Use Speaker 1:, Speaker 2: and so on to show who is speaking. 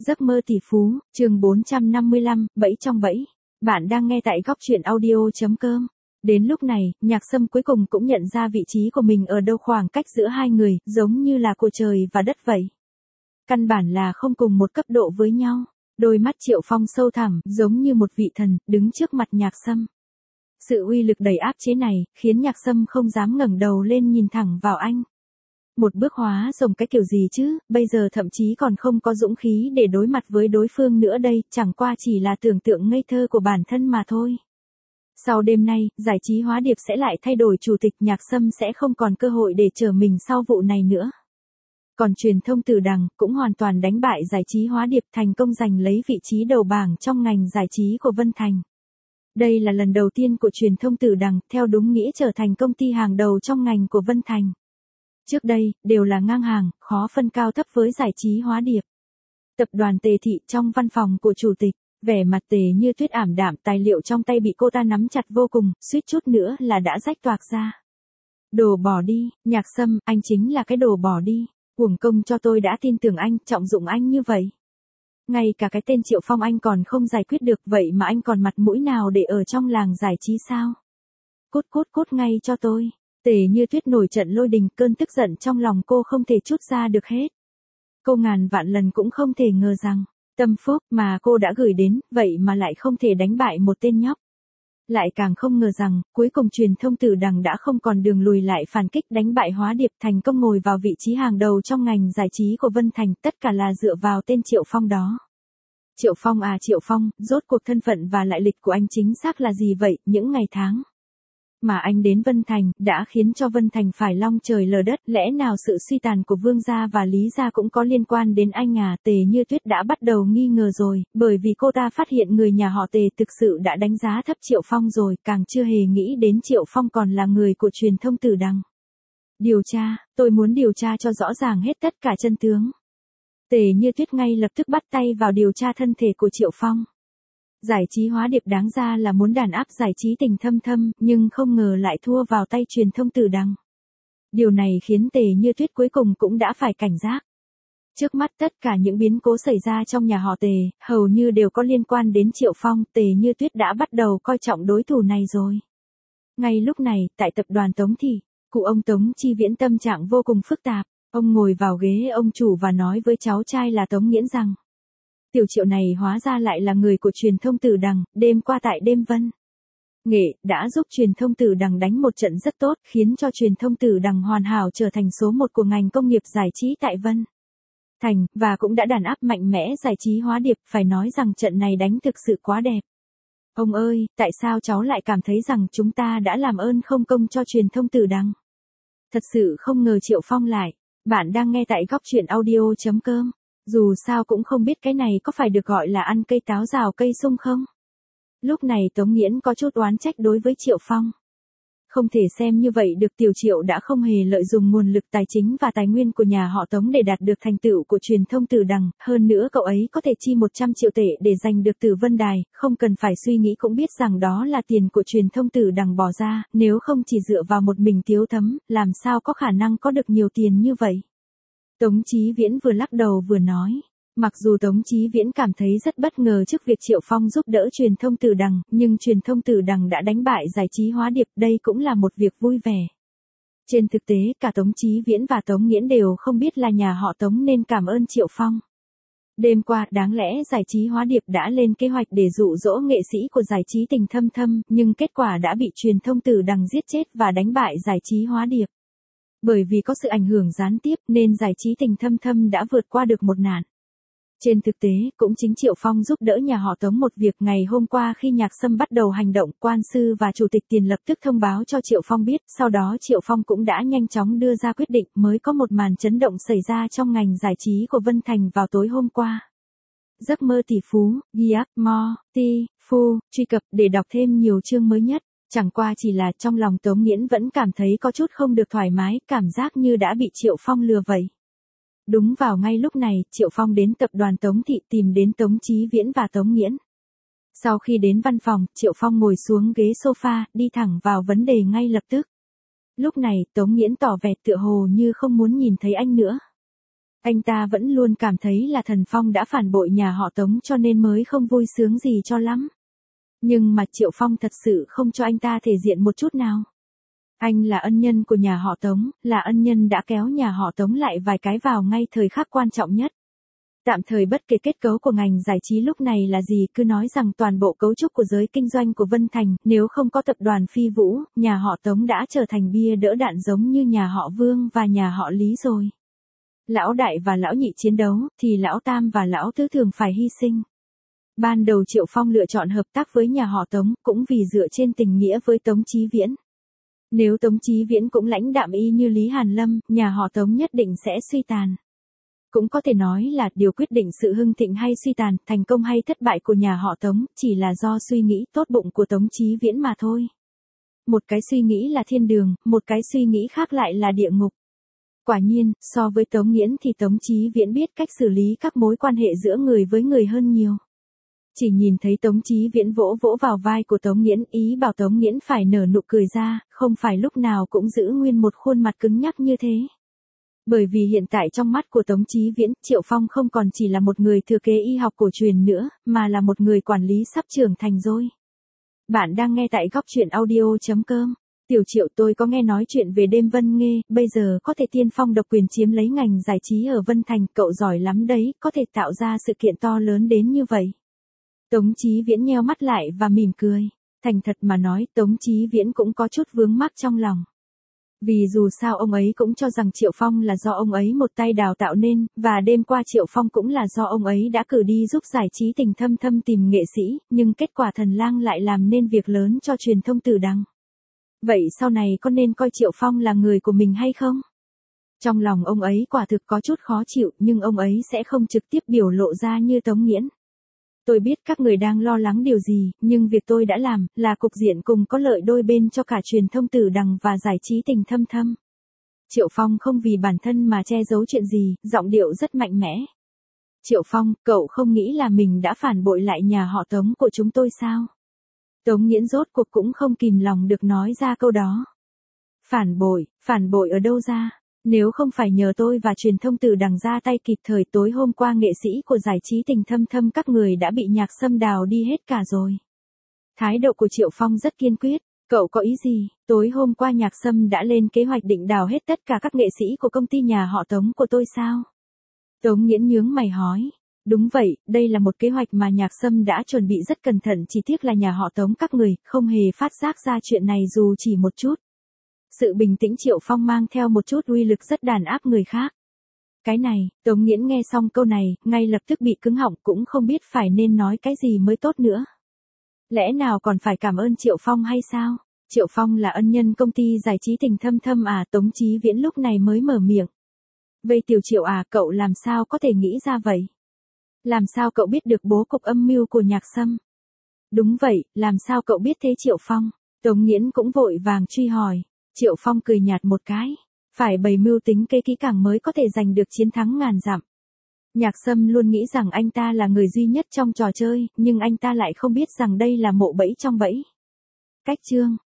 Speaker 1: Giấc mơ tỷ phú, chương 455, bẫy trong bẫy. Bạn đang nghe tại góc truyện audio.com. Đến lúc này, Nhạc Sâm cuối cùng cũng nhận ra vị trí của mình ở đâu, khoảng cách giữa hai người, giống như là của trời và đất vậy. Căn bản là không cùng một cấp độ với nhau. Đôi mắt Triệu Phong sâu thẳm, giống như một vị thần, đứng trước mặt Nhạc Sâm. Sự uy lực đầy áp chế này, khiến Nhạc Sâm không dám ngẩng đầu lên nhìn thẳng vào anh. Một bước hóa rồng cái kiểu gì chứ, bây giờ thậm chí còn không có dũng khí để đối mặt với đối phương nữa đây, chẳng qua chỉ là tưởng tượng ngây thơ của bản thân mà thôi. Sau đêm nay, giải trí Hóa Điệp sẽ lại thay đổi chủ tịch, Nhạc Sâm sẽ không còn cơ hội để trở mình sau vụ này nữa. Còn truyền thông Tử Đằng cũng hoàn toàn đánh bại giải trí Hóa Điệp, thành công giành lấy vị trí đầu bảng trong ngành giải trí của Vân Thành. Đây là lần đầu tiên của truyền thông Tử Đằng theo đúng nghĩa trở thành công ty hàng đầu trong ngành của Vân Thành. Trước đây, đều là ngang hàng, khó phân cao thấp với giải trí Hóa Điệp. Tập đoàn Tề Thị trong văn phòng của chủ tịch, vẻ mặt Tề Như Tuyết ảm đạm, tài liệu trong tay bị cô ta nắm chặt vô cùng, suýt chút nữa là đã rách toạc ra. Đồ bỏ đi, Nhạc Sâm, anh chính là cái đồ bỏ đi, uổng công cho tôi đã tin tưởng anh, trọng dụng anh như vậy. Ngay cả cái tên Triệu Phong anh còn không giải quyết được, vậy mà anh còn mặt mũi nào để ở trong làng giải trí sao? Cút cút cút ngay cho tôi. Tề Như Tuyết nổi trận lôi đình, cơn tức giận trong lòng cô không thể trút ra được hết. Cô ngàn vạn lần cũng không thể ngờ rằng, tâm phúc mà cô đã gửi đến, vậy mà lại không thể đánh bại một tên nhóc. Lại càng không ngờ rằng, cuối cùng truyền thông Tử Đằng đã không còn đường lùi lại, phản kích đánh bại Hóa Điệp, thành công ngồi vào vị trí hàng đầu trong ngành giải trí của Vân Thành, tất cả là dựa vào tên Triệu Phong đó. Triệu Phong à, Triệu Phong, rốt cuộc thân phận và lại lịch của anh chính xác là gì vậy? Những ngày tháng mà anh đến Vân Thành, đã khiến cho Vân Thành phải long trời lở đất, lẽ nào sự suy tàn của Vương gia và Lý gia cũng có liên quan đến anh à? Tề Như Tuyết đã bắt đầu nghi ngờ rồi, bởi vì cô ta phát hiện người nhà họ Tề thực sự đã đánh giá thấp Triệu Phong rồi, càng chưa hề nghĩ đến Triệu Phong còn là người của truyền thông Tử Đằng. Điều tra, tôi muốn điều tra cho rõ ràng hết tất cả chân tướng. Tề Như Tuyết ngay lập tức bắt tay vào điều tra thân thể của Triệu Phong. Giải trí Hóa Điệp đáng ra là muốn đàn áp giải trí Tình Thâm Thâm, nhưng không ngờ lại thua vào tay truyền thông Tử Đằng. Điều này khiến Tề Như Tuyết cuối cùng cũng đã phải cảnh giác. Trước mắt tất cả những biến cố xảy ra trong nhà họ Tề, hầu như đều có liên quan đến Triệu Phong, Tề Như Tuyết đã bắt đầu coi trọng đối thủ này rồi. Ngay lúc này, tại tập đoàn Tống Thị, cụ ông Tống Chi Viễn tâm trạng vô cùng phức tạp, ông ngồi vào ghế ông chủ và nói với cháu trai là Tống Nghiễn rằng, Tiểu Triệu này hóa ra lại là người của truyền thông Tử Đằng, đêm qua tại đêm Vân Nghệ, đã giúp truyền thông Tử Đằng đánh một trận rất tốt, khiến cho truyền thông Tử Đằng hoàn hảo trở thành số 1 của ngành công nghiệp giải trí tại Vân Thành, và cũng đã đàn áp mạnh mẽ giải trí Hóa Điệp, phải nói rằng trận này đánh thực sự quá đẹp. Ông ơi, tại sao cháu lại cảm thấy rằng chúng ta đã làm ơn không công cho truyền thông Tử Đằng? Thật sự không ngờ Triệu Phong lại. Bạn đang nghe tại góc truyện audio.com. Dù sao cũng không biết cái này có phải được gọi là ăn cây táo rào cây sung không? Lúc này Tống Nghiễn có chút oán trách đối với Triệu Phong. Không thể xem như vậy được, Tiểu Triệu đã không hề lợi dụng nguồn lực tài chính và tài nguyên của nhà họ Tống để đạt được thành tựu của truyền thông Tử Đằng, hơn nữa cậu ấy có thể chi 100 triệu tệ để giành được Tử Vân Đài, không cần phải suy nghĩ cũng biết rằng đó là tiền của truyền thông Tử Đằng bỏ ra, nếu không chỉ dựa vào một mình Tiếu Thấm, làm sao có khả năng có được nhiều tiền như vậy. Tống Chí Viễn vừa lắc đầu vừa nói. Mặc dù Tống Chí Viễn cảm thấy rất bất ngờ trước việc Triệu Phong giúp đỡ truyền thông Tử Đằng, nhưng truyền thông Tử Đằng đã đánh bại giải trí Hóa Điệp, đây cũng là một việc vui vẻ. Trên thực tế, cả Tống Chí Viễn và Tống Nghiễn đều không biết là nhà họ Tống nên cảm ơn Triệu Phong. Đêm qua, đáng lẽ giải trí Hóa Điệp đã lên kế hoạch để dụ dỗ nghệ sĩ của giải trí Tình Thâm Thâm, nhưng kết quả đã bị truyền thông Tử Đằng giết chết và đánh bại giải trí Hóa Điệp. Bởi vì có sự ảnh hưởng gián tiếp nên giải trí Tình Thâm Thâm đã vượt qua được một nạn. Trên thực tế, cũng chính Triệu Phong giúp đỡ nhà họ Tống một việc. Ngày hôm qua khi Nhạc Sâm bắt đầu hành động, quan sư và chủ tịch Tiền lập tức thông báo cho Triệu Phong biết, sau đó Triệu Phong cũng đã nhanh chóng đưa ra quyết định, mới có một màn chấn động xảy ra trong ngành giải trí của Vân Thành vào tối hôm qua. Giấc mơ tỷ phú, Giac Mo, Ti, Phu, truy cập để đọc thêm nhiều chương mới nhất. Chẳng qua chỉ là trong lòng Tống Nghiễn vẫn cảm thấy có chút không được thoải mái, cảm giác như đã bị Triệu Phong lừa vậy. Đúng vào ngay lúc này, Triệu Phong đến tập đoàn Tống Thị tìm đến Tống Chí Viễn và Tống Nghiễn. Sau khi đến văn phòng, Triệu Phong ngồi xuống ghế sofa, đi thẳng vào vấn đề ngay lập tức. Lúc này, Tống Nghiễn tỏ vẻ tựa hồ như không muốn nhìn thấy anh nữa. Anh ta vẫn luôn cảm thấy là Thần Phong đã phản bội nhà họ Tống cho nên mới không vui sướng gì cho lắm. Nhưng mà Triệu Phong thật sự không cho anh ta thể diện một chút nào. Anh là ân nhân của nhà họ Tống, là ân nhân đã kéo nhà họ Tống lại vài cái vào ngay thời khắc quan trọng nhất. Tạm thời bất kể kết cấu của ngành giải trí lúc này là gì, cứ nói rằng toàn bộ cấu trúc của giới kinh doanh của Vân Thành, nếu không có tập đoàn Phi Vũ, nhà họ Tống đã trở thành bia đỡ đạn giống như nhà họ Vương và nhà họ Lý rồi. Lão đại và lão nhị chiến đấu, thì lão tam và lão tứ thường phải hy sinh. Ban đầu Triệu Phong lựa chọn hợp tác với nhà họ Tống, cũng vì dựa trên tình nghĩa với Tống Chí Viễn. Nếu Tống Chí Viễn cũng lãnh đạm y như Lý Hàn Lâm, nhà họ Tống nhất định sẽ suy tàn. Cũng có thể nói là điều quyết định sự hưng thịnh hay suy tàn, thành công hay thất bại của nhà họ Tống, chỉ là do suy nghĩ tốt bụng của Tống Chí Viễn mà thôi. Một cái suy nghĩ là thiên đường, một cái suy nghĩ khác lại là địa ngục. Quả nhiên, so với Tống Nghiễn thì Tống Chí Viễn biết cách xử lý các mối quan hệ giữa người với người hơn nhiều. Chỉ nhìn thấy Tống Chí Viễn vỗ vỗ vào vai của Tống Nghiễn, ý bảo Tống Nghiễn phải nở nụ cười ra, không phải lúc nào cũng giữ nguyên một khuôn mặt cứng nhắc như thế. Bởi vì hiện tại trong mắt của Tống Chí Viễn, Triệu Phong không còn chỉ là một người thừa kế y học cổ truyền nữa, mà là một người quản lý sắp trưởng thành rồi. Bạn đang nghe tại góc truyện audio.com. Tiểu Triệu, tôi có nghe nói chuyện về đêm Vân Nghê, bây giờ có thể tiên phong độc quyền chiếm lấy ngành giải trí ở Vân Thành, cậu giỏi lắm đấy, có thể tạo ra sự kiện to lớn đến như vậy. Tống Chí Viễn nheo mắt lại và mỉm cười. Thành thật mà nói, Tống Chí Viễn cũng có chút vướng mắc trong lòng. Vì dù sao ông ấy cũng cho rằng Triệu Phong là do ông ấy một tay đào tạo nên, và đêm qua Triệu Phong cũng là do ông ấy đã cử đi giúp giải trí Tình Thâm Thâm tìm nghệ sĩ, nhưng kết quả Thần Lang lại làm nên việc lớn cho truyền thông Tử Đằng. Vậy sau này có nên coi Triệu Phong là người của mình hay không? Trong lòng ông ấy quả thực có chút khó chịu, nhưng ông ấy sẽ không trực tiếp biểu lộ ra như Tống Nghiễn. Tôi biết các người đang lo lắng điều gì, nhưng việc tôi đã làm, là cục diện cùng có lợi đôi bên cho cả truyền thông Tử Đằng và giải trí Tình Thâm Thâm. Triệu Phong không vì bản thân mà che giấu chuyện gì, giọng điệu rất mạnh mẽ. Triệu Phong, cậu không nghĩ là mình đã phản bội lại nhà họ Tống của chúng tôi sao? Tống Nghiễn rốt cuộc cũng không kìm lòng được nói ra câu đó. Phản bội ở đâu ra? Nếu không phải nhờ tôi và truyền thông Tử Đằng ra tay kịp thời, tối hôm qua nghệ sĩ của giải trí Tình Thâm Thâm các người đã bị Nhạc Sâm đào đi hết cả rồi. Thái độ của Triệu Phong rất kiên quyết. Cậu có ý gì? Tối hôm qua Nhạc Sâm đã lên kế hoạch định đào hết tất cả các nghệ sĩ của công ty nhà họ Tống của tôi sao? Tống Nghiễn nhướng mày hỏi. Đúng vậy, đây là một kế hoạch mà Nhạc Sâm đã chuẩn bị rất cẩn thận, chỉ tiếc là nhà họ Tống các người không hề phát giác ra chuyện này dù chỉ một chút. Sự bình tĩnh Triệu Phong mang theo một chút uy lực rất đàn áp người khác. Cái này, Tống Nghiễn nghe xong câu này, ngay lập tức bị cứng họng, cũng không biết phải nên nói cái gì mới tốt nữa. Lẽ nào còn phải cảm ơn Triệu Phong hay sao? Triệu Phong là ân nhân công ty giải trí Tình Thâm Thâm à? Tống Chí Viễn lúc này mới mở miệng. Vậy Tiểu Triệu à, cậu làm sao có thể nghĩ ra vậy? Làm sao cậu biết được bố cục âm mưu của Nhạc Sâm? Đúng vậy, làm sao cậu biết thế Triệu Phong? Tống Nghiễn cũng vội vàng truy hỏi. Triệu Phong cười nhạt một cái. Phải bày mưu tính kế kỹ càng mới có thể giành được chiến thắng ngàn dặm. Nhạc Sâm luôn nghĩ rằng anh ta là người duy nhất trong trò chơi, nhưng anh ta lại không biết rằng đây là mộ bẫy trong bẫy. Cách chương.